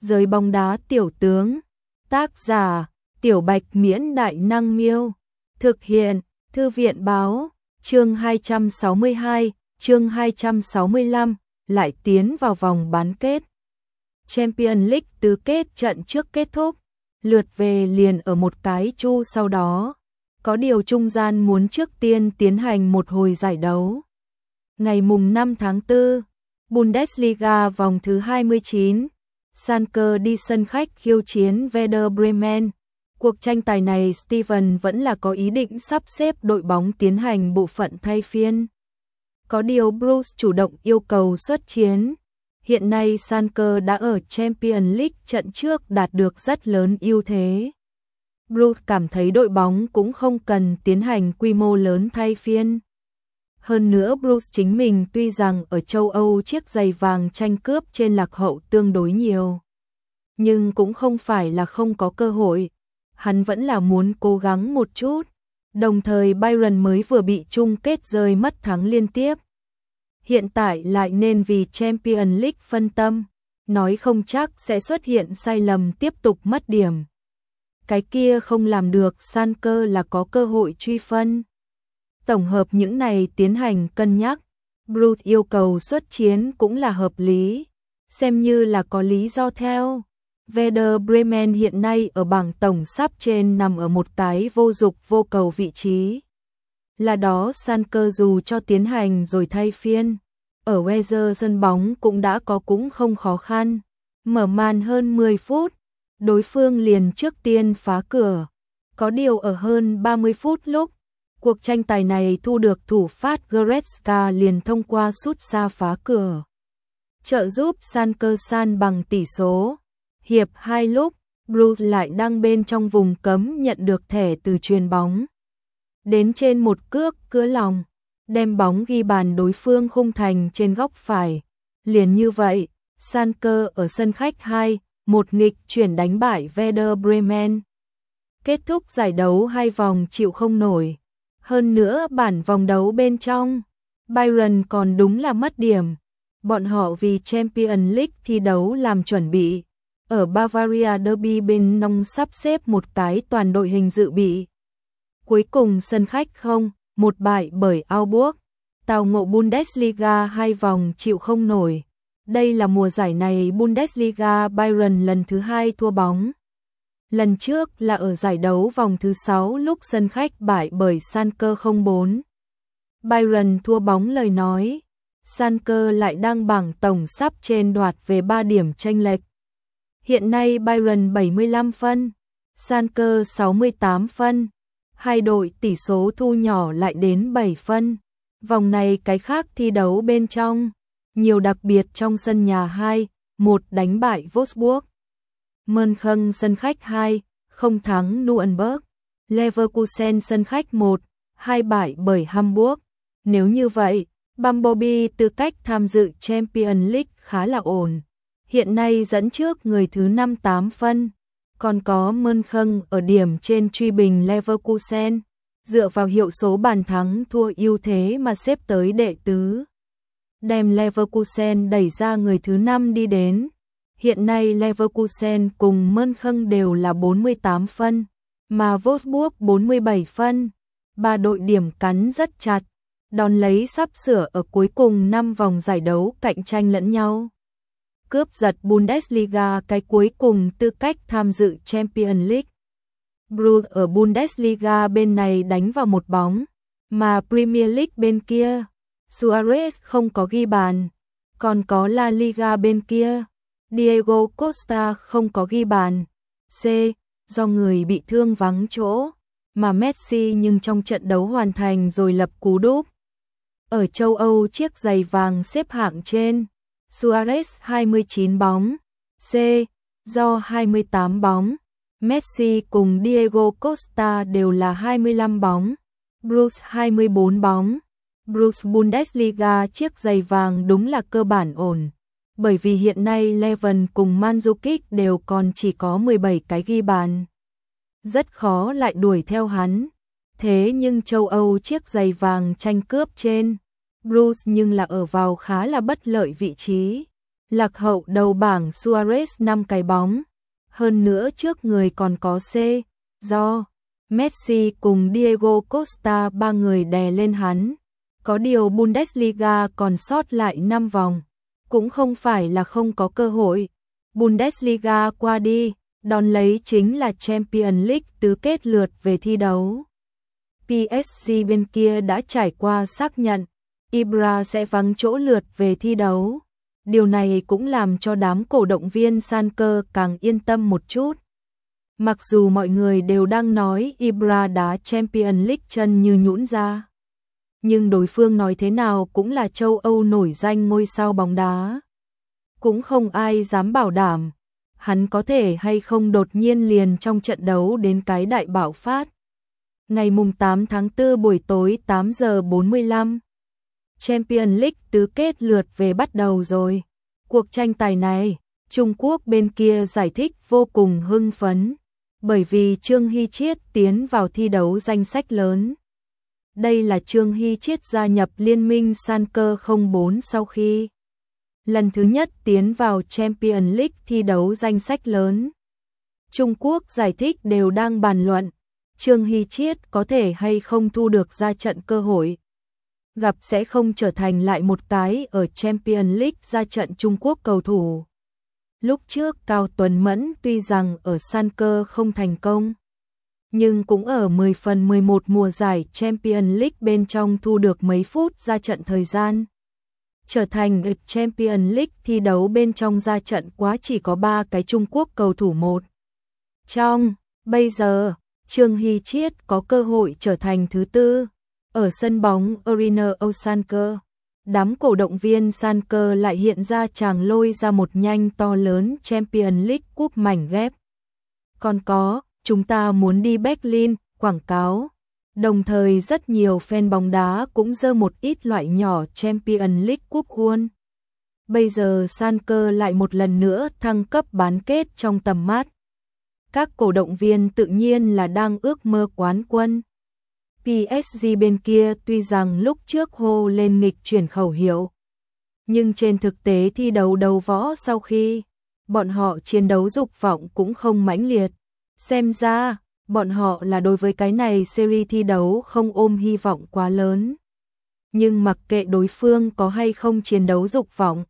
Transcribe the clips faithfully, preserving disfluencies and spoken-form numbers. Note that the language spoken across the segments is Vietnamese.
Giới bóng đá tiểu tướng. Tác giả: Tiểu Bạch Miễn Đại Năng Miêu. Thực hiện: Thư viện báo. Chương hai trăm sáu mươi hai, chương hai trăm sáu mươi lăm, lại tiến vào vòng bán kết. Champions League tứ kết trận trước kết thúc, lượt về liền ở một cái chu sau đó. Có điều trung gian muốn trước tiên tiến hành một hồi giải đấu. Ngày mùng năm tháng tư, Bundesliga vòng thứ hai mươi chín, Schalke đi sân khách khiêu chiến Werder Bremen. Cuộc tranh tài này Steven vẫn là có ý định sắp xếp đội bóng tiến hành bộ phận thay phiên. Có điều Bruce chủ động yêu cầu xuất chiến. Hiện nay Schalke đã ở Champions League trận trước đạt được rất lớn ưu thế. Bruce cảm thấy đội bóng cũng không cần tiến hành quy mô lớn thay phiên. Hơn nữa Bruce chính mình tuy rằng ở châu Âu chiếc giày vàng tranh cướp trên lạc hậu tương đối nhiều, nhưng cũng không phải là không có cơ hội. Hắn vẫn là muốn cố gắng một chút. Đồng thời Bayern mới vừa bị chung kết rơi mất thắng liên tiếp, hiện tại lại nên vì Champions League phân tâm, nói không chắc sẽ xuất hiện sai lầm tiếp tục mất điểm. Cái kia không làm được, Schalke là có cơ hội truy phân. Tổng hợp những này tiến hành cân nhắc, Bruce yêu cầu xuất chiến cũng là hợp lý, xem như là có lý do theo. Werder Bremen hiện nay ở bảng tổng sắp trên nằm ở một cái vô dụng vô cầu vị trí. Là đó Schalke dù cho tiến hành rồi thay phiên, ở Weser sân bóng cũng đã có cũng không khó khăn. Mở màn hơn mười phút, đối phương liền trước tiên phá cửa. Có điều ở hơn ba mươi phút lúc cuộc tranh tài này thu được thủ phát Goretzka liền thông qua sút xa phá cửa, trợ giúp Schalke san bằng tỷ số. Hiệp hai lúc, Bruce lại đang bên trong vùng cấm nhận được thẻ từ chuyền bóng. Đến trên một cước cứa lòng, đem bóng ghi bàn đối phương khung thành trên góc phải. Liền như vậy, Schalke ở sân khách hai một nghịch chuyển đánh bại Werder Bremen. Kết thúc giải đấu hai vòng chịu không nổi. Hơn nữa bản vòng đấu bên trong, Bayern còn đúng là mất điểm. Bọn họ vì Champions League thi đấu làm chuẩn bị. Ở Bavaria Derby bên nông sắp xếp một cái toàn đội hình dự bị. Cuối cùng sân khách không một bại bởi Augsburg. Tào ngộ Bundesliga hai vòng chịu không nổi. Đây là mùa giải này Bundesliga Bayern lần thứ hai thua bóng. Lần trước là ở giải đấu vòng thứ sáu lúc sân khách bại bởi Schalke không bốn. Bayern thua bóng lời nói, Schalke lại đang bảng tổng sắp trên đoạt về ba điểm chênh lệch. Hiện nay Bayern bảy mươi lăm phân, Schalke sáu mươi tám phân. Hai đội tỷ số thu nhỏ lại đến bảy phân. Vòng này cái khác thi đấu bên trong, nhiều đặc biệt trong sân nhà hai một đánh bại Wolfsburg. Mönchengladbach sân khách hai không thắng Nuremberg. Leverkusen sân khách một hai bại bởi Hamburg. Nếu như vậy, Bumblebee tư cách tham dự Champions League khá là ổn. Hiện nay dẫn trước người thứ năm tám phân. Còn có Mönchengladbach ở điểm trên truy bình Leverkusen, dựa vào hiệu số bàn thắng thua ưu thế mà xếp tới đệ tứ, đem Leverkusen đẩy ra người thứ năm đi đến. Hiện nay Leverkusen cùng Mönchengladbach đều là bốn mươi tám phân, mà Wolfsburg bốn mươi bảy phân. Ba đội điểm cắn rất chặt, đón lấy sắp sửa ở cuối cùng năm vòng giải đấu cạnh tranh lẫn nhau, cướp giật Bundesliga cái cuối cùng tư cách tham dự Champions League. Bruce ở Bundesliga bên này đánh vào một bóng, mà Premier League bên kia, Suarez không có ghi bàn. Còn có La Liga bên kia, Diego Costa không có ghi bàn. C. Do người bị thương vắng chỗ, mà Messi nhưng trong trận đấu hoàn thành rồi lập cú đúp. Ở châu Âu chiếc giày vàng xếp hạng trên, Suarez hai mươi chín bóng, C. Do hai mươi tám bóng, Messi cùng Diego Costa đều là hai mươi lăm bóng, Bruce hai mươi bốn bóng. Bruce Bundesliga chiếc giày vàng đúng là cơ bản ổn, bởi vì hiện nay Leven cùng Mandzukic đều còn chỉ có mười bảy cái ghi bàn. Rất khó lại đuổi theo hắn. Thế nhưng châu Âu chiếc giày vàng tranh cướp trên, Bruce nhưng là ở vào khá là bất lợi vị trí. Lạc hậu đầu bảng Suarez năm cái bóng. Hơn nữa trước người còn có C, do Messi cùng Diego Costa ba người đè lên hắn. Có điều Bundesliga còn sót lại năm vòng. Cũng không phải là không có cơ hội. Bundesliga qua đi, đón lấy chính là Champions League tứ kết lượt về thi đấu. pê ét giê bên kia đã trải qua xác nhận, Ibra sẽ vắng chỗ lượt về thi đấu. Điều này cũng làm cho đám cổ động viên Schalke càng yên tâm một chút. Mặc dù mọi người đều đang nói Ibra đá Champions League chân như nhũn ra, nhưng đối phương nói thế nào cũng là châu Âu nổi danh ngôi sao bóng đá. Cũng không ai dám bảo đảm hắn có thể hay không đột nhiên liền trong trận đấu đến cái đại bạo phát. Ngày mùng tám tháng tư buổi tối tám giờ bốn mươi lăm, Champions League tứ kết lượt về bắt đầu rồi. Cuộc tranh tài này, Trung Quốc bên kia giải thích vô cùng hưng phấn, bởi vì Trương Hy Chiết tiến vào thi đấu danh sách lớn. Đây là Trương Hy Chiết gia nhập liên minh Schalke không bốn sau khi lần thứ nhất tiến vào Champions League thi đấu danh sách lớn. Trung Quốc giải thích đều đang bàn luận, Trương Hy Chiết có thể hay không thu được ra trận cơ hội. Gặp sẽ không trở thành lại một cái ở Champions League ra trận Trung Quốc cầu thủ. Lúc trước Cao Tuấn Mẫn tuy rằng ở Schalke không thành công, nhưng cũng ở mười phần mười một mùa giải Champions League bên trong thu được mấy phút ra trận thời gian. Trở thành ở Champions League thi đấu bên trong ra trận quá chỉ có ba cái Trung Quốc cầu thủ một. Trong, bây giờ, Trương Hy Chiết có cơ hội trở thành thứ tư. Ở sân bóng Arena Schalke, đám cổ động viên Schalke lại hiện ra chàng lôi ra một nhanh to lớn Champions League cúp mảnh ghép. Còn có, chúng ta muốn đi Berlin, quảng cáo. Đồng thời rất nhiều fan bóng đá cũng giơ một ít loại nhỏ Champions League cúp won. Bây giờ Schalke lại một lần nữa thăng cấp bán kết trong tầm mắt. Các cổ động viên tự nhiên là đang ước mơ quán quân. pê ét giê bên kia tuy rằng lúc trước hô lên nghịch chuyển khẩu hiệu, nhưng trên thực tế thi đấu đấu võ sau khi bọn họ chiến đấu dục vọng cũng không mãnh liệt. Xem ra, bọn họ là đối với cái này series thi đấu không ôm hy vọng quá lớn. Nhưng mặc kệ đối phương có hay không chiến đấu dục vọng,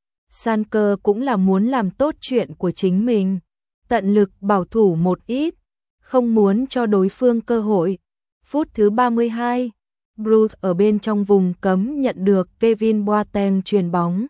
Schalke cũng là muốn làm tốt chuyện của chính mình, tận lực bảo thủ một ít, không muốn cho đối phương cơ hội. Phút thứ ba mươi hai, Bruce ở bên trong vùng cấm nhận được Kevin Boateng chuyền bóng.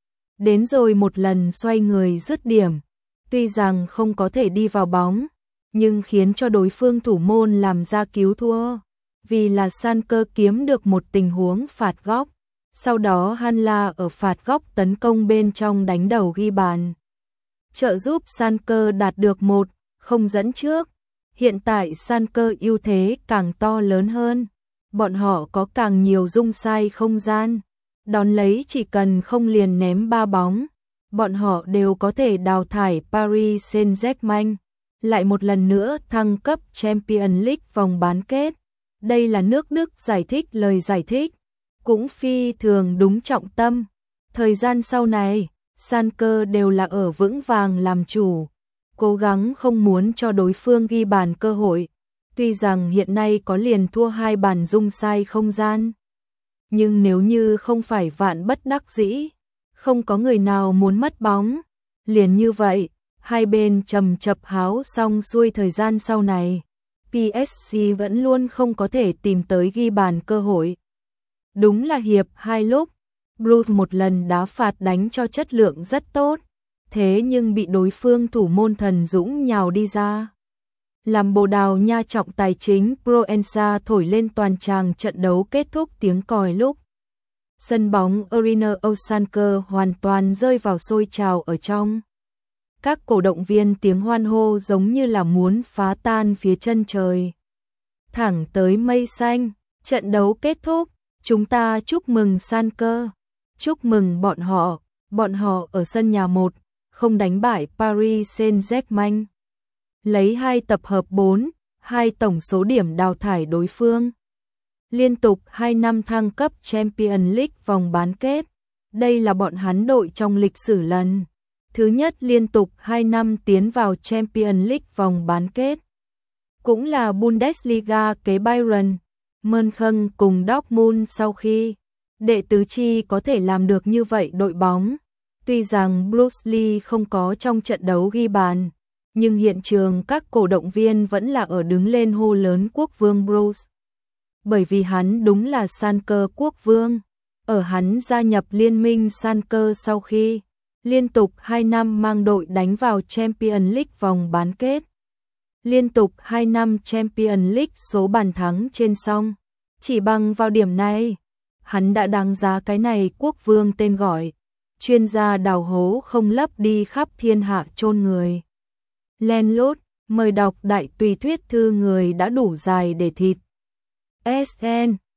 Đến rồi một lần xoay người dứt điểm, tuy rằng không có thể đi vào bóng, nhưng khiến cho đối phương thủ môn làm ra cứu thua, vì là Schalke kiếm được một tình huống phạt góc. Sau đó Hanla ở phạt góc tấn công bên trong đánh đầu ghi bàn, trợ giúp Schalke đạt được một không dẫn trước. Hiện tại Schalke ưu thế càng to lớn hơn, bọn họ có càng nhiều dung sai không gian, đón lấy chỉ cần không liền ném ba bóng, bọn họ đều có thể đào thải Paris Saint-Germain, lại một lần nữa thăng cấp Champions League vòng bán kết. Đây là nước Đức giải thích lời giải thích, cũng phi thường đúng trọng tâm. Thời gian sau này, Schalke đều là ở vững vàng làm chủ, cố gắng không muốn cho đối phương ghi bàn cơ hội. Tuy rằng hiện nay có liền thua hai bàn dung sai không gian, nhưng nếu như không phải vạn bất đắc dĩ, không có người nào muốn mất bóng, liền như vậy, hai bên chầm chập háo xong xuôi thời gian sau này, pê ét giê vẫn luôn không có thể tìm tới ghi bàn cơ hội. Đúng là hiệp hai lúc, Bruce một lần đá phạt đánh cho chất lượng rất tốt, thế nhưng bị đối phương thủ môn Thần Dũng nhào đi ra. Làm Bồ Đào Nha trọng tài chính Proença thổi lên toàn tràng trận đấu kết thúc tiếng còi lúc. Sân bóng Arena Schalke hoàn toàn rơi vào sôi trào ở trong. Các cổ động viên tiếng hoan hô giống như là muốn phá tan phía chân trời. Thẳng tới mây xanh, trận đấu kết thúc, chúng ta chúc mừng Schalke, chúc mừng bọn họ, bọn họ ở sân nhà một, không đánh bại Paris Saint-Germain. Lấy hai tập hợp bốn, hai tổng số điểm đào thải đối phương. Liên tục hai năm thăng cấp Champions League vòng bán kết, Đây là bọn hắn đội trong lịch sử lần thứ nhất liên tục hai năm tiến vào Champions League vòng bán kết. Cũng là Bundesliga kế Bayern München cùng Dortmund sau khi đệ tứ chi có thể làm được như vậy đội bóng. Tuy rằng Bruce Lee không có trong trận đấu ghi bàn, nhưng hiện trường các cổ động viên vẫn là ở đứng lên hô lớn quốc vương Bruce. Bởi vì hắn đúng là Schalke quốc vương. Ở hắn gia nhập liên minh Schalke sau khi liên tục hai năm mang đội đánh vào Champions League vòng bán kết. Liên tục hai năm Champions League số bàn thắng trên song. Chỉ bằng vào điểm này, hắn đã đáng giá cái này quốc vương tên gọi. Chuyên gia đào hố không lấp đi khắp thiên hạ chôn người. Len lút, mời đọc đại tùy thuyết thư người đã đủ dài để thịt. ét en